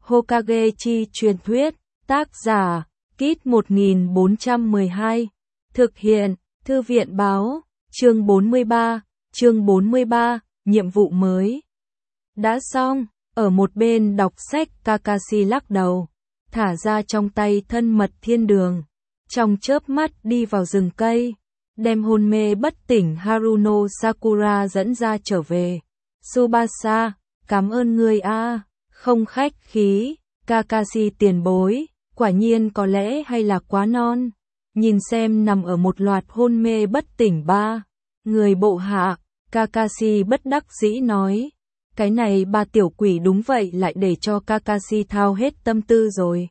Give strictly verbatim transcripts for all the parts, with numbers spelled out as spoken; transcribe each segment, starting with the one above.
Hokage chi truyền thuyết, tác giả, Kit một nghìn bốn trăm mười hai, thực hiện, Thư viện báo, chương bốn mươi ba, chương bốn mươi ba, nhiệm vụ mới. Đã xong, ở một bên đọc sách Kakashi lắc đầu, thả ra trong tay thân mật thiên đường, trong chớp mắt đi vào rừng cây, đem hôn mê bất tỉnh Haruno Sakura dẫn ra trở về. Tsubasa, cảm ơn ngươi a, không khách khí, Kakashi tiền bối, quả nhiên có lẽ hay là quá non. Nhìn xem nằm ở một loạt hôn mê bất tỉnh ba người bộ hạ, Kakashi bất đắc dĩ nói. Cái này ba tiểu quỷ đúng vậy lại để cho Kakashi thao hết tâm tư rồi.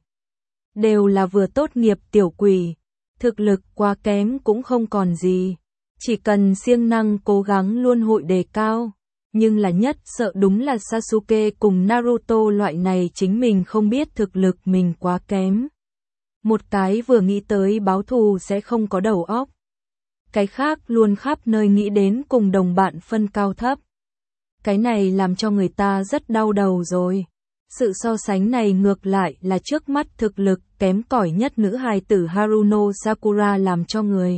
Đều là vừa tốt nghiệp tiểu quỷ, thực lực quá kém cũng không còn gì. Chỉ cần siêng năng cố gắng luôn hội đề cao. Nhưng là nhất sợ đúng là Sasuke cùng Naruto loại này chính mình không biết thực lực mình quá kém. Một cái vừa nghĩ tới báo thù sẽ không có đầu óc. Cái khác luôn khắp nơi nghĩ đến cùng đồng bạn phân cao thấp. Cái này làm cho người ta rất đau đầu rồi. Sự so sánh này ngược lại là trước mắt thực lực kém cỏi nhất nữ hài tử Haruno Sakura làm cho người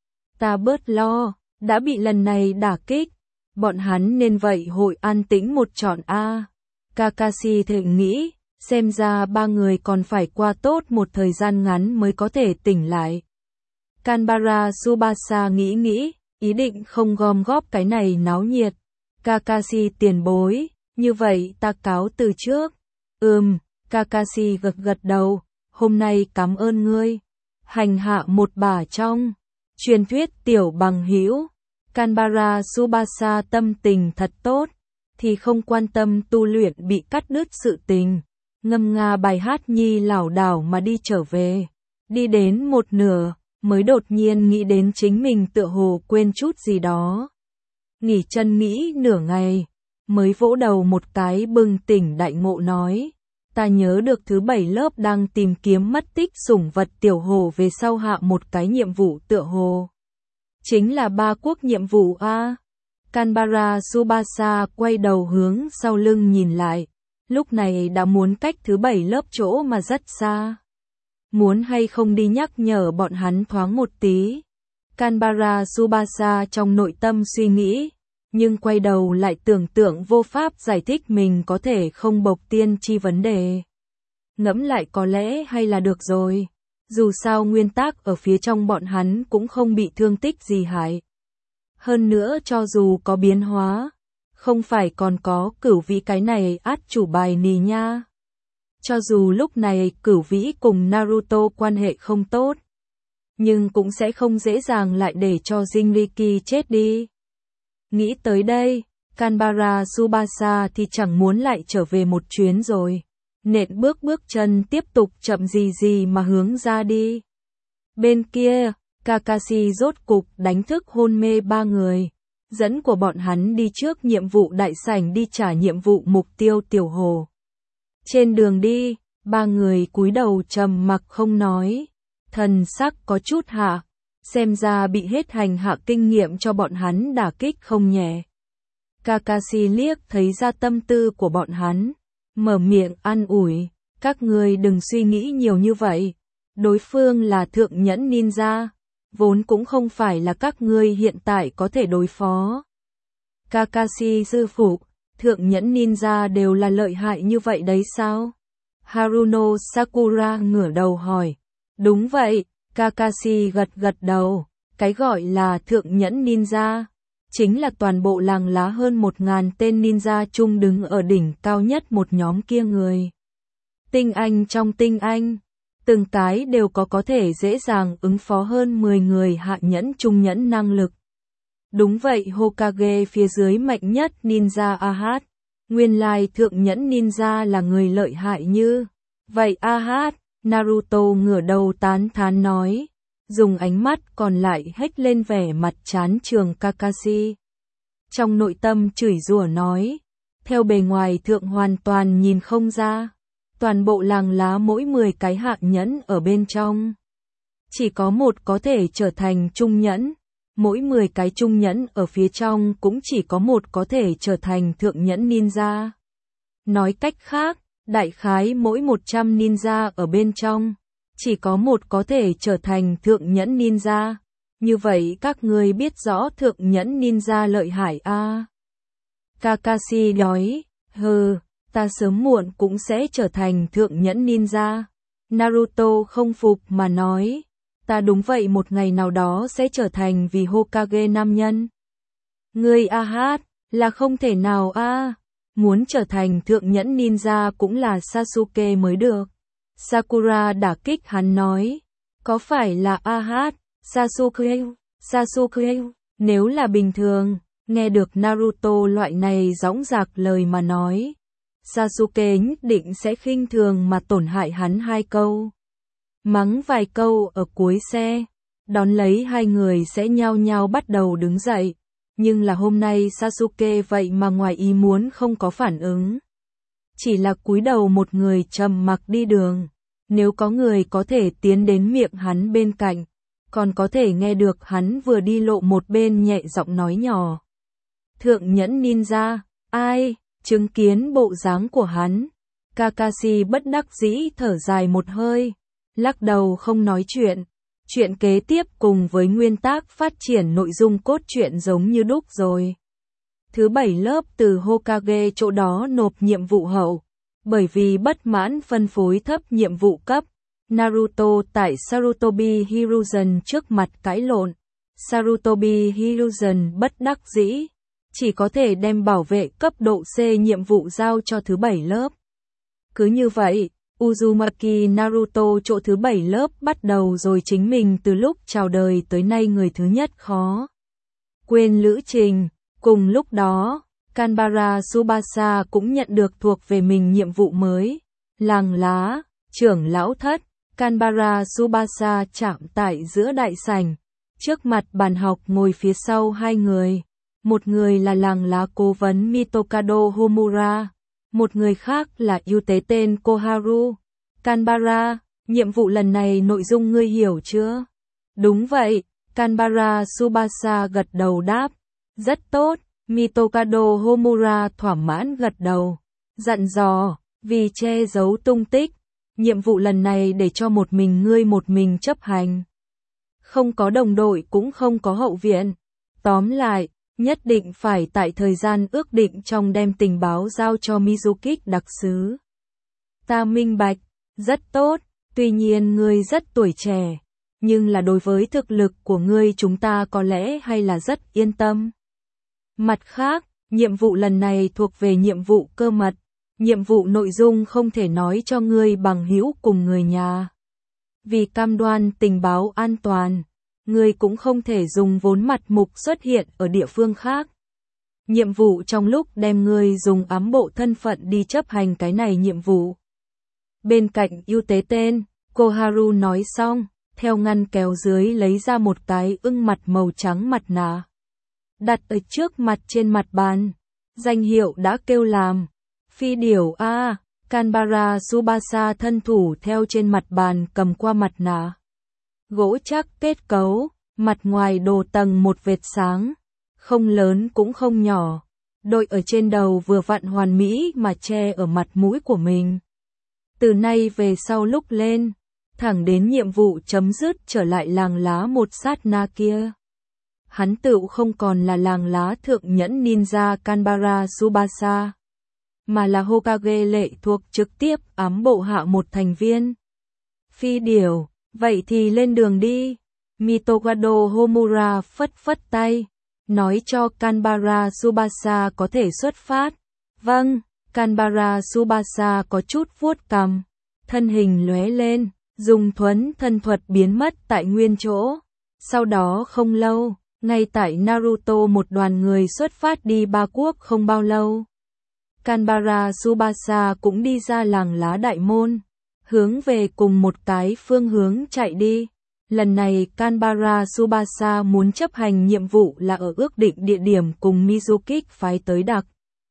ta bớt lo, đã bị lần này đả kích. Bọn hắn nên vậy hội an tĩnh một trọn a. Kakashi thử nghĩ, xem ra ba người còn phải qua tốt một thời gian ngắn mới có thể tỉnh lại. Kanbara Tsubasa nghĩ nghĩ, ý định không gom góp cái này náo nhiệt. Kakashi tiền bối, như vậy ta cáo từ trước. Ừm, Kakashi gật gật đầu, hôm nay cảm ơn ngươi. Hành hạ một bà trong truyền thuyết tiểu bằng hữu. Kanbara Tsubasa tâm tình thật tốt, thì không quan tâm tu luyện bị cắt đứt sự tình. Ngâm nga bài hát nhi lảo đảo mà đi trở về. Đi đến một nửa, mới đột nhiên nghĩ đến chính mình tựa hồ quên chút gì đó. Nghỉ chân nghĩ nửa ngày, mới vỗ đầu một cái bừng tỉnh đại ngộ nói. Ta nhớ được thứ bảy lớp đang tìm kiếm mất tích sủng vật tiểu hồ về sau hạ một cái nhiệm vụ tựa hồ. Chính là ba quốc nhiệm vụ a. Kanbara Tsubasa quay đầu hướng sau lưng nhìn lại. Lúc này đã muốn cách thứ bảy lớp chỗ mà rất xa. Muốn hay không đi nhắc nhở bọn hắn thoáng một tí. Kanbara Tsubasa trong nội tâm suy nghĩ, nhưng quay đầu lại tưởng tượng vô pháp giải thích mình có thể không bộc tiên chi vấn đề. Ngẫm lại có lẽ hay là được rồi. Dù sao nguyên tắc ở phía trong bọn hắn cũng không bị thương tích gì hại. Hơn nữa cho dù có biến hóa, không phải còn có Cửu Vĩ cái này át chủ bài nì nha. Cho dù lúc này Cửu Vĩ cùng Naruto quan hệ không tốt, nhưng cũng sẽ không dễ dàng lại để cho Jinriki chết đi. Nghĩ tới đây, Kanbara Tsubasa thì chẳng muốn lại trở về một chuyến rồi. Nện bước bước chân tiếp tục chậm gì gì mà hướng ra đi. Bên kia, Kakashi rốt cục đánh thức hôn mê ba người. Dẫn của bọn hắn đi trước nhiệm vụ đại sảnh đi trả nhiệm vụ mục tiêu tiểu hồ. Trên đường đi, ba người cúi đầu trầm mặc không nói. Thần sắc có chút hạ, xem ra bị hết hành hạ kinh nghiệm cho bọn hắn đả kích không nhẹ. Kakashi liếc thấy ra tâm tư của bọn hắn, mở miệng an ủi, các ngươi đừng suy nghĩ nhiều như vậy. Đối phương là thượng nhẫn ninja, vốn cũng không phải là các ngươi hiện tại có thể đối phó. Kakashi sư phụ, thượng nhẫn ninja đều là lợi hại như vậy đấy sao? Haruno Sakura ngửa đầu hỏi. Đúng vậy, Kakashi gật gật đầu, cái gọi là thượng nhẫn ninja, chính là toàn bộ làng lá hơn một ngàn tên ninja chung đứng ở đỉnh cao nhất một nhóm kia người. Tinh anh trong tinh anh, từng cái đều có có thể dễ dàng ứng phó hơn mười người hạ nhẫn trung nhẫn năng lực. Đúng vậy, Hokage phía dưới mạnh nhất ninja Aha, nguyên lai thượng nhẫn ninja là người lợi hại như vậy. Aha, Naruto ngửa đầu tán thán nói, dùng ánh mắt còn lại hếch lên vẻ mặt chán trường Kakashi. Trong nội tâm chửi rủa nói, theo bề ngoài thượng hoàn toàn nhìn không ra, toàn bộ làng lá mỗi mười cái hạ nhẫn ở bên trong. Chỉ có một có thể trở thành trung nhẫn, mỗi mười cái trung nhẫn ở phía trong cũng chỉ có một có thể trở thành thượng nhẫn ninja. Nói cách khác, Đại khái mỗi một trăm ninja ở bên trong, chỉ có một có thể trở thành thượng nhẫn ninja. Như vậy các ngươi biết rõ thượng nhẫn ninja lợi hại a à? Kakashi nói, hừ, ta sớm muộn cũng sẽ trở thành thượng nhẫn ninja. Naruto không phục mà nói, ta đúng vậy một ngày nào đó sẽ trở thành vì Hokage nam nhân. Ngươi a hát, là không thể nào a à. Muốn trở thành thượng nhẫn ninja cũng là Sasuke mới được. Sakura đả kích hắn nói, có phải là a hát, Sasuke, Sasuke, nếu là bình thường, nghe được Naruto loại này dõng dạc lời mà nói, Sasuke nhất định sẽ khinh thường mà tổn hại hắn hai câu. Mắng vài câu ở cuối xe, đón lấy hai người sẽ nhao nhao bắt đầu đứng dậy. Nhưng là hôm nay Sasuke vậy mà ngoài ý muốn không có phản ứng. Chỉ là cúi đầu một người trầm mặc đi đường. Nếu có người có thể tiến đến miệng hắn bên cạnh, còn có thể nghe được hắn vừa đi lộ một bên nhẹ giọng nói nhỏ. Thượng nhẫn ninja, ai, chứng kiến bộ dáng của hắn. Kakashi bất đắc dĩ thở dài một hơi, lắc đầu không nói chuyện. Chuyện kế tiếp cùng với nguyên tắc phát triển nội dung cốt truyện giống như đúc rồi. Thứ bảy lớp từ Hokage chỗ đó nộp nhiệm vụ hậu. Bởi vì bất mãn phân phối thấp nhiệm vụ cấp, Naruto tại Sarutobi Hiruzen trước mặt cãi lộn. Sarutobi Hiruzen bất đắc dĩ, chỉ có thể đem bảo vệ cấp độ C nhiệm vụ giao cho thứ bảy lớp. Cứ như vậy, Uzumaki Naruto chỗ thứ bảy lớp bắt đầu rồi chính mình từ lúc chào đời tới nay người thứ nhất khó quên lữ trình. Cùng lúc đó, Kanbara Tsubasa cũng nhận được thuộc về mình nhiệm vụ mới. Làng lá, trưởng lão thất, Kanbara Tsubasa chạm tại giữa đại sảnh. Trước mặt bàn học ngồi phía sau hai người. Một người là làng lá cố vấn Mitokado Homura. Một người khác là ưu tế tên Koharu. Kanbara, nhiệm vụ lần này nội dung ngươi hiểu chưa? Đúng vậy, Kanbara Tsubasa gật đầu đáp. Rất tốt, Mitokado Homura thỏa mãn gật đầu. Dặn dò, vì che giấu tung tích, nhiệm vụ lần này để cho một mình ngươi một mình chấp hành. Không có đồng đội cũng không có hậu viện. Tóm lại, nhất định phải tại thời gian ước định trong đem tình báo giao cho Mizukik đặc sứ. Ta minh bạch, rất tốt, tuy nhiên ngươi rất tuổi trẻ, nhưng là đối với thực lực của ngươi chúng ta có lẽ hay là rất yên tâm. Mặt khác, nhiệm vụ lần này thuộc về nhiệm vụ cơ mật, nhiệm vụ nội dung không thể nói cho ngươi bằng hữu cùng người nhà. Vì cam đoan tình báo an toàn, ngươi cũng không thể dùng vốn mặt mục xuất hiện ở địa phương khác. Nhiệm vụ trong lúc đem ngươi dùng ám bộ thân phận đi chấp hành cái này nhiệm vụ. Bên cạnh ưu tế tên, Koharu nói xong, theo ngăn kéo dưới lấy ra một cái ưng mặt màu trắng mặt nạ. Đặt ở trước mặt trên mặt bàn, danh hiệu đã kêu làm. Phi điểu a, à, Kanbara Tsubasa thân thủ theo trên mặt bàn cầm qua mặt nạ. Gỗ chắc kết cấu, mặt ngoài đồ tầng một vệt sáng, không lớn cũng không nhỏ, đội ở trên đầu vừa vặn hoàn mỹ mà che ở mặt mũi của mình. Từ nay về sau lúc lên, thẳng đến nhiệm vụ chấm dứt trở lại làng lá một sát na kia. Hắn tựu không còn là làng lá thượng nhẫn ninja Kanbara Tsubasa, mà là Hokage lệ thuộc trực tiếp ám bộ hạ một thành viên. Phi điểu, vậy thì lên đường đi. Mitokado Homura phất phất tay, nói cho Kanbara Tsubasa có thể xuất phát. Vâng, Kanbara Tsubasa có chút vuốt cằm, thân hình lóe lên, dùng thuấn thân thuật biến mất tại nguyên chỗ. Sau đó không lâu, ngay tại Naruto một đoàn người xuất phát đi Ba Quốc không bao lâu. Kanbara Tsubasa cũng đi ra làng lá đại môn, hướng về cùng một cái phương hướng chạy đi. Lần này Kanbara Tsubasa muốn chấp hành nhiệm vụ là ở ước định địa điểm cùng Mizukik phái tới đặc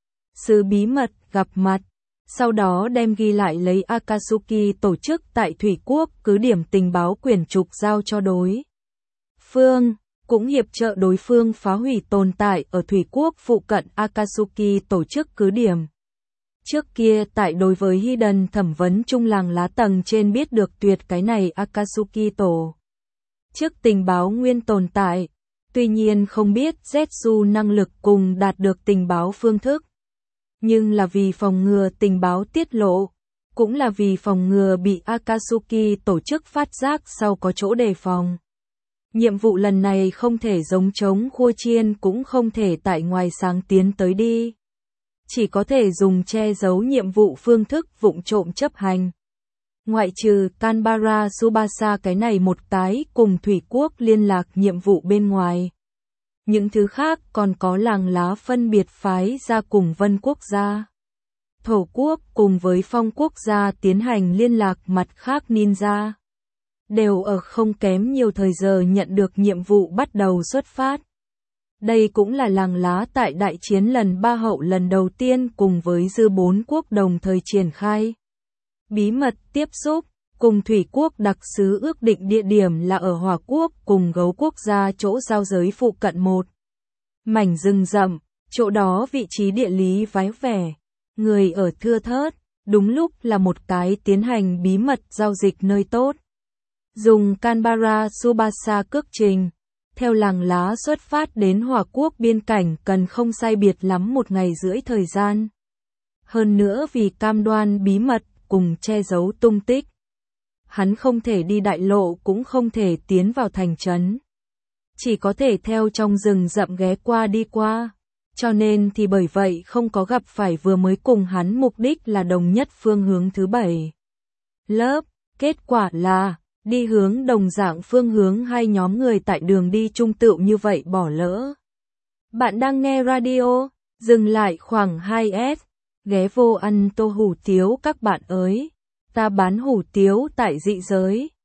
sứ bí mật gặp mặt, sau đó đem ghi lại lấy Akatsuki tổ chức tại Thủy Quốc cứ điểm tình báo quyển trục giao cho đối phương, cũng hiệp trợ đối phương phá hủy tồn tại ở Thủy Quốc phụ cận Akatsuki tổ chức cứ điểm. Trước kia tại đối với Hidden thẩm vấn chung làng lá tầng trên biết được tuyệt cái này Akatsuki tổ chức tình báo nguyên tồn tại, tuy nhiên không biết Zetsu năng lực cùng đạt được tình báo phương thức. Nhưng là vì phòng ngừa tình báo tiết lộ, cũng là vì phòng ngừa bị Akatsuki tổ chức phát giác sau có chỗ đề phòng. Nhiệm vụ lần này không thể giống chống khua chiên cũng không thể tại ngoài sáng tiến tới đi. Chỉ có thể dùng che giấu nhiệm vụ phương thức vụng trộm chấp hành. Ngoại trừ Kanbara Tsubasa cái này một cái cùng Thủy Quốc liên lạc nhiệm vụ bên ngoài. Những thứ khác còn có làng lá phân biệt phái ra cùng Vân Quốc gia, Thổ Quốc cùng với Phong Quốc gia tiến hành liên lạc mặt khác ninja. Đều ở không kém nhiều thời giờ nhận được nhiệm vụ bắt đầu xuất phát. Đây cũng là làng lá tại đại chiến lần ba hậu lần đầu tiên cùng với dư bốn quốc đồng thời triển khai. Bí mật tiếp xúc, cùng Thủy Quốc đặc sứ ước định địa điểm là ở Hỏa Quốc cùng Gấu Quốc gia chỗ giao giới phụ cận một mảnh rừng rậm, chỗ đó vị trí địa lý vái vẻ, người ở thưa thớt, đúng lúc là một cái tiến hành bí mật giao dịch nơi tốt. Dùng Kanbara Tsubasa cước trình, theo làng lá xuất phát đến Hỏa Quốc biên cảnh cần không sai biệt lắm một ngày rưỡi thời gian. Hơn nữa vì cam đoan bí mật cùng che giấu tung tích. Hắn không thể đi đại lộ cũng không thể tiến vào thành trấn. Chỉ có thể theo trong rừng rậm ghé qua đi qua. Cho nên thì bởi vậy không có gặp phải vừa mới cùng hắn mục đích là đồng nhất phương hướng thứ bảy. Lớp, kết quả là, đi hướng đồng dạng phương hướng hai nhóm người tại đường đi trung tựu như vậy bỏ lỡ. Bạn đang nghe radio, dừng lại khoảng hai S, ghé vô ăn tô hủ tiếu các bạn ơi. Ta bán hủ tiếu tại dị giới.